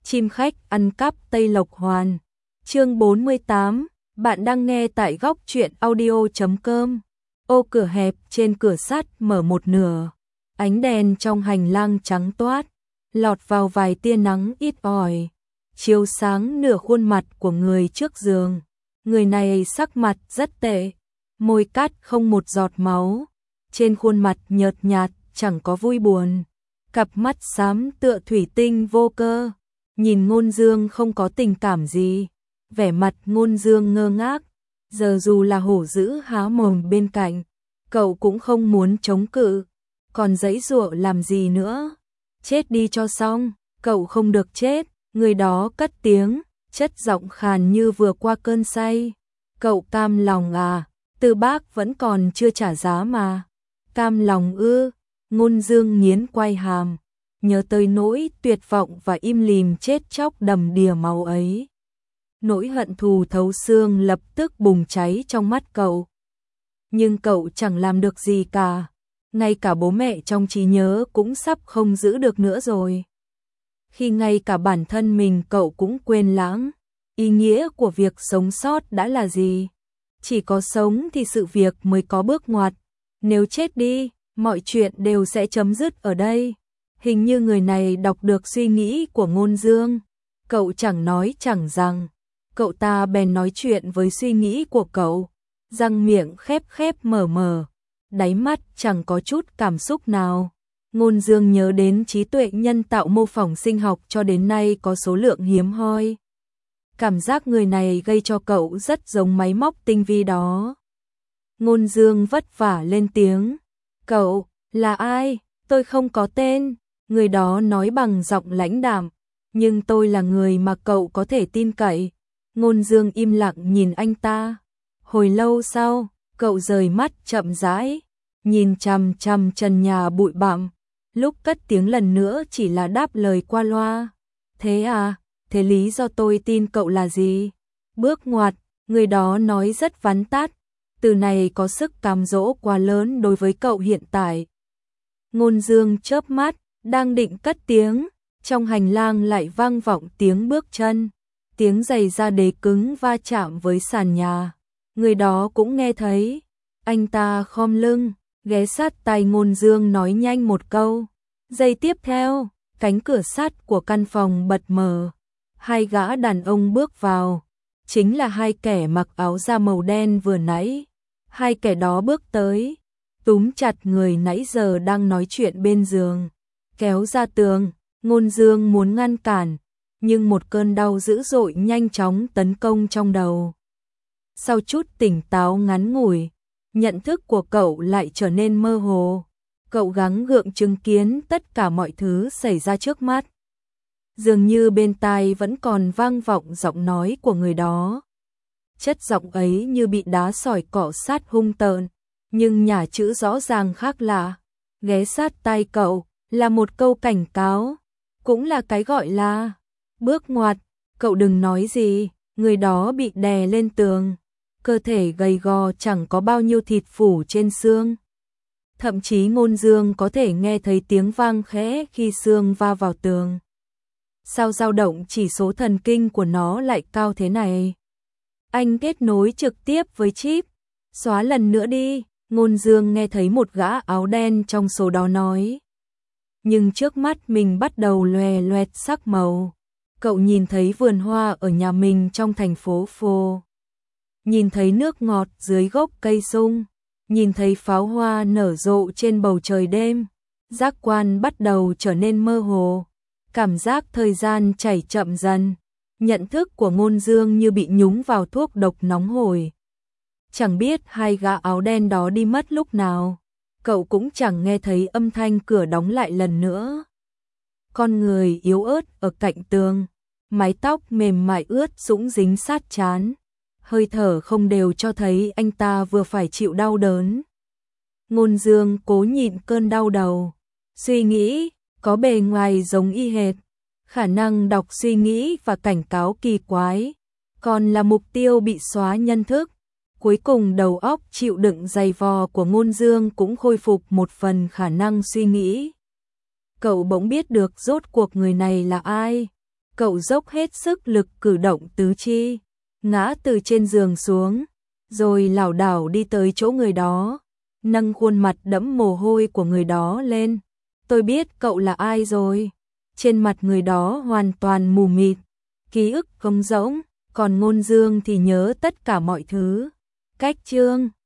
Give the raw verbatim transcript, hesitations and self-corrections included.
Chim khách ăn cắp Tây Lộc Hoàn. Chương bốn mươi tám, bạn đang nghe tại góc truyện audio chấm com. Ô cửa hẹp trên cửa sắt mở một nửa, ánh đèn trong hành lang trắng toát, lọt vào vài tia nắng ít ỏi, chiếu sáng nửa khuôn mặt của người trước giường. Người này sắc mặt rất tệ, môi cắt không một giọt máu, trên khuôn mặt nhợt nhạt chẳng có vui buồn, cặp mắt xám tựa thủy tinh vô cơ, nhìn Ngôn Dương không có tình cảm gì, vẻ mặt Ngôn Dương ngơ ngác, giờ dù là hổ dữ há mồm bên cạnh, cậu cũng không muốn chống cự, còn giãy giụa làm gì nữa, chết đi cho xong, cậu không được chết, người đó cất tiếng, chất giọng khàn như vừa qua cơn say. Cậu cam lòng à, Tư Bác vẫn còn chưa trả giá mà. Cam lòng ư? Ngôn Dương nghiến quai hàm, nhớ tới nỗi tuyệt vọng và im lìm chết chóc đầm đìa máu ấy. Nỗi hận thù thấu xương lập tức bùng cháy trong mắt cậu. Nhưng cậu chẳng làm được gì cả, ngay cả bố mẹ trong trí nhớ cũng sắp không giữ được nữa rồi. Khi ngay cả bản thân mình cậu cũng quên lãng, ý nghĩa của việc sống sót đã là gì? Chỉ có sống thì sự việc mới có bước ngoặt, nếu chết đi, mọi chuyện đều sẽ chấm dứt ở đây. Hình như người này đọc được suy nghĩ của Ngôn Dương, cậu chẳng nói chẳng rằng, cậu ta bèn nói chuyện với suy nghĩ của cậu, răng miệng khép khép mở mở, đáy mắt chẳng có chút cảm xúc nào. Ngôn Dương nhớ đến trí tuệ nhân tạo mô phỏng sinh học cho đến nay có số lượng hiếm hoi. Cảm giác người này gây cho cậu rất giống máy móc tinh vi đó. Ngôn Dương vất vả lên tiếng. Cậu, là ai? Tôi không có tên. Người đó nói bằng giọng lãnh đạm. Nhưng tôi là người mà cậu có thể tin cậy. Ngôn Dương im lặng nhìn anh ta. Hồi lâu sau, cậu rời mắt chậm rãi, nhìn chằm chằm trần nhà bụi bặm. Lúc cất tiếng lần nữa chỉ là đáp lời qua loa. Thế à? Thế lý do tôi tin cậu là gì? Bước ngoặt, người đó nói rất vắn tắt. Từ này có sức cám dỗ quá lớn đối với cậu hiện tại. Ngôn Dương chớp mắt, đang định cất tiếng, trong hành lang lại vang vọng tiếng bước chân. Tiếng giày da đế cứng va chạm với sàn nhà. Người đó cũng nghe thấy. Anh ta khom lưng, ghé sát tai Ngôn Dương nói nhanh một câu. Giây tiếp theo, cánh cửa sắt của căn phòng bật mở. Hai gã đàn ông bước vào, chính là hai kẻ mặc áo da màu đen vừa nãy. Hai kẻ đó bước tới, túm chặt người nãy giờ đang nói chuyện bên giường, kéo ra tường. Ngôn Dương muốn ngăn cản, nhưng một cơn đau dữ dội nhanh chóng tấn công trong đầu. Sau chút tỉnh táo ngắn ngủi, nhận thức của cậu lại trở nên mơ hồ. Cậu gắng gượng chứng kiến tất cả mọi thứ xảy ra trước mắt. Dường như bên tai vẫn còn vang vọng giọng nói của người đó. Chất giọng ấy như bị đá sỏi cọ sát hung tợn, nhưng nhả chữ rõ ràng khác lạ. Ghé sát tai cậu là một câu cảnh cáo, cũng là cái gọi là bước ngoặt. Cậu đừng nói gì. Người đó bị đè lên tường, cơ thể gầy gò chẳng có bao nhiêu thịt phủ trên xương. Thậm chí Ngôn Dương có thể nghe thấy tiếng vang khẽ khi xương va vào tường. Sao dao động chỉ số thần kinh của nó lại cao thế này? Anh kết nối trực tiếp với chip. Xóa lần nữa đi, Ngôn Dương nghe thấy một gã áo đen trong số đó nói. Nhưng trước mắt mình bắt đầu loè loẹt sắc màu. Cậu nhìn thấy vườn hoa ở nhà mình trong thành phố Phô. Nhìn thấy nước ngọt dưới gốc cây sung. Nhìn thấy pháo hoa nở rộ trên bầu trời đêm. Giác quan bắt đầu trở nên mơ hồ. Cảm giác thời gian chảy chậm dần. Nhận thức của Ngôn Dương như bị nhúng vào thuốc độc nóng hổi. Chẳng biết hai gã áo đen đó đi mất lúc nào. Cậu cũng chẳng nghe thấy âm thanh cửa đóng lại lần nữa. Con người yếu ớt ở cạnh tường. Mái tóc mềm mại ướt sũng dính sát trán. Hơi thở không đều cho thấy anh ta vừa phải chịu đau đớn. Ngôn Dương cố nhịn cơn đau đầu. Suy nghĩ, có bề ngoài giống y hệt. Khả năng đọc suy nghĩ và cảnh cáo kỳ quái. Còn là mục tiêu bị xóa nhân thức. Cuối cùng đầu óc chịu đựng dày vò của Ngôn Dương cũng khôi phục một phần khả năng suy nghĩ. Cậu bỗng biết được rốt cuộc người này là ai. Cậu dốc hết sức lực cử động tứ chi, ngã từ trên giường xuống, rồi lảo đảo đi tới chỗ người đó, nâng khuôn mặt đẫm mồ hôi của người đó lên. Tôi biết cậu là ai rồi. Trên mặt người đó hoàn toàn mù mịt, ký ức trống rỗng, còn Ngôn Dương thì nhớ tất cả mọi thứ. Cách chương